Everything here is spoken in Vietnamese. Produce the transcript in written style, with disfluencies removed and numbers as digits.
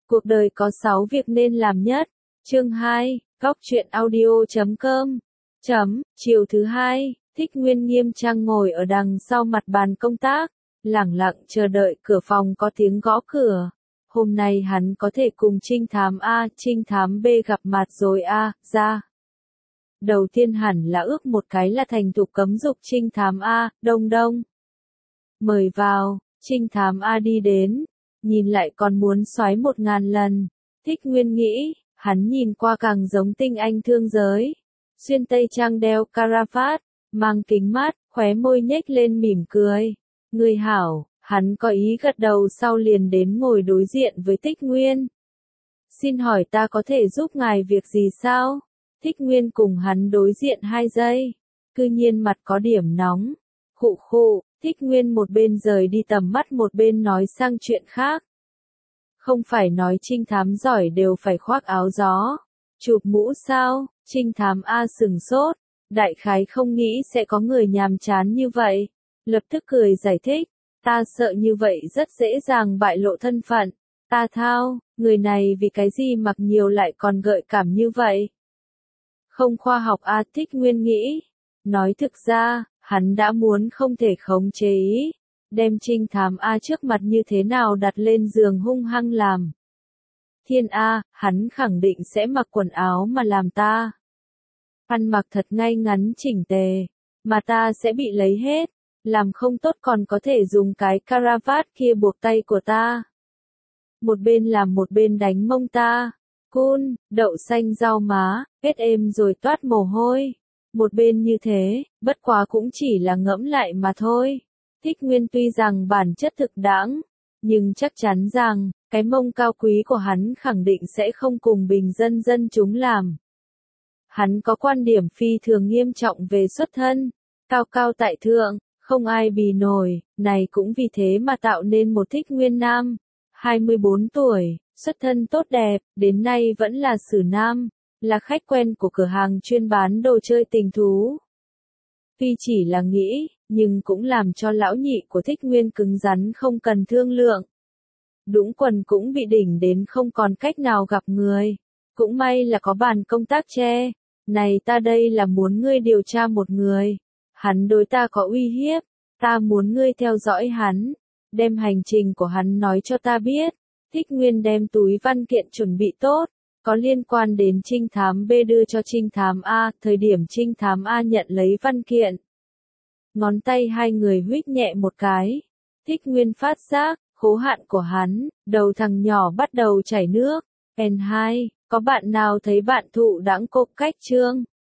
Cuộc đời có 6 việc nên làm nhất. Chương 2, Góc truyện audio.com. Chiều thứ hai, Thích Nguyên nghiêm trang ngồi ở đằng sau mặt bàn công tác, lẳng lặng chờ đợi cửa phòng có tiếng gõ cửa. Hôm nay hắn có thể cùng trinh thám A, trinh thám B gặp mặt rồi A, ra. Đầu tiên hẳn là ước một cái là thành thục cấm dục trinh thám A, đông đông. Mời vào, trinh thám A đi đến, nhìn lại còn muốn xoáy 1000 lần. Thích Nguyên nghĩ, hắn nhìn qua càng giống tinh anh thương giới. Xuyên tây trang đeo caravat, mang kính mát, khóe môi nhếch lên mỉm cười. Người hảo, hắn có ý gật đầu sau liền đến ngồi đối diện với Thích Nguyên. Xin hỏi ta có thể giúp ngài việc gì sao? Thích Nguyên cùng hắn đối diện 2 giây. Cư nhiên mặt có điểm nóng. Khụ khụ, Thích Nguyên một bên rời đi tầm mắt một bên nói sang chuyện khác. Không phải nói trinh thám giỏi đều phải khoác áo gió, chụp mũ sao? Trinh thám A sừng sốt, đại khái không nghĩ sẽ có người nhàm chán như vậy. Lập tức cười giải thích, ta sợ như vậy rất dễ dàng bại lộ thân phận. Ta thao, người này vì cái gì mặc nhiều lại còn gợi cảm như vậy? Không khoa học A, Thích Nguyên nghĩ. Nói thực ra, hắn đã muốn không thể khống chế ý, đem trinh thám A trước mặt như thế nào đặt lên giường hung hăng làm. Thiên A, hắn khẳng định sẽ mặc quần áo mà làm ta ăn mặc thật ngay ngắn chỉnh tề, mà ta sẽ bị lấy hết, làm không tốt còn có thể dùng cái caravat kia buộc tay của ta. Một bên làm một bên đánh mông ta, cun, đậu xanh rau má, hết êm rồi toát mồ hôi. Một bên như thế, bất quá cũng chỉ là ngẫm lại mà thôi. Thích Nguyên tuy rằng bản chất thực đãng, nhưng chắc chắn rằng, cái mông cao quý của hắn khẳng định sẽ không cùng bình dân dân chúng làm. Hắn có quan điểm phi thường nghiêm trọng về xuất thân, cao cao tại thượng, không ai bì nổi, này cũng vì thế mà tạo nên một Thích Nguyên nam, 24 tuổi, xuất thân tốt đẹp, đến nay vẫn là xử nam, là khách quen của cửa hàng chuyên bán đồ chơi tình thú. Tuy chỉ là nghĩ, nhưng cũng làm cho lão nhị của Thích Nguyên cứng rắn không cần thương lượng. Đũng quần cũng bị đỉnh đến không còn cách nào gặp người. Cũng may là có bàn công tác che. Này ta đây là muốn ngươi điều tra một người. Hắn đối ta có uy hiếp. Ta muốn ngươi theo dõi hắn. Đem hành trình của hắn nói cho ta biết. Thích Nguyên đem túi văn kiện chuẩn bị tốt. Có liên quan đến trinh thám B đưa cho trinh thám A. Thời điểm trinh thám A nhận lấy văn kiện. Ngón tay hai người huýt nhẹ một cái. Thích Nguyên phát giác, khố hạn của hắn, đầu thằng nhỏ bắt đầu chảy nước. N2, có bạn nào thấy bạn thụ đãng cộp cách chương?